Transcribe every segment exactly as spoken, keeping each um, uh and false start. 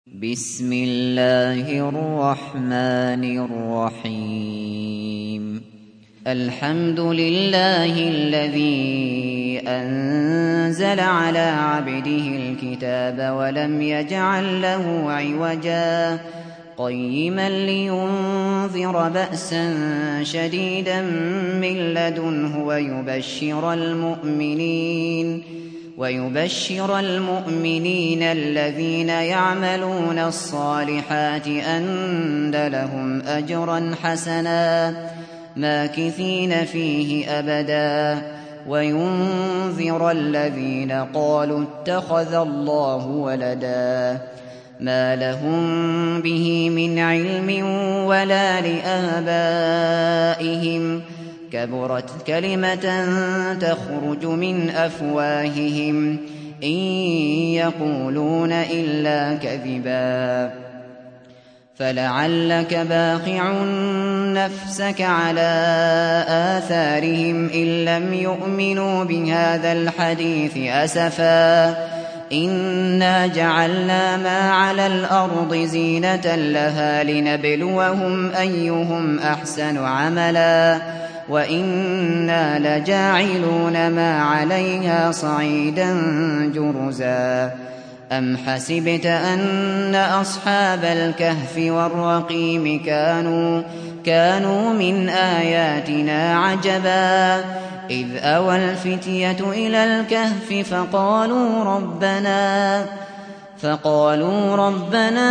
بسم الله الرحمن الرحيم الحمد لله الذي أنزل على عبده الكتاب ولم يجعل له عوجا قيما لينذر بأسا شديدا من لدنه ويبشر المؤمنين ويبشر المؤمنين الذين يعملون الصالحات أن لهم أجرا حسنا ماكثين فيه أبدا وينذر الذين قالوا اتخذ الله ولدا ما لهم به من علم ولا لآبائهم كبرت كلمة تخرج من أفواههم إن يقولون إلا كذبا فلعلك باخع نفسك على آثارهم إن لم يؤمنوا بهذا الحديث أسفا إنا جعلنا ما على الأرض زينة لها لنبلوهم أيهم أحسن عملا وإنا لجاعلون ما عليها صعيدا جرزا أم حسبت أن أصحاب الكهف والرقيم كانوا كانوا من آياتنا عجبا إذ أوى الفتية إلى الكهف فقالوا ربنا فقالوا ربنا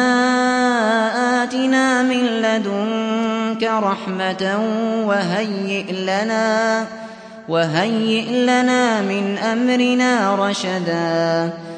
آتنا من لدنك رحمة وهيئ لنا وهيئ لنا من أمرنا رشدا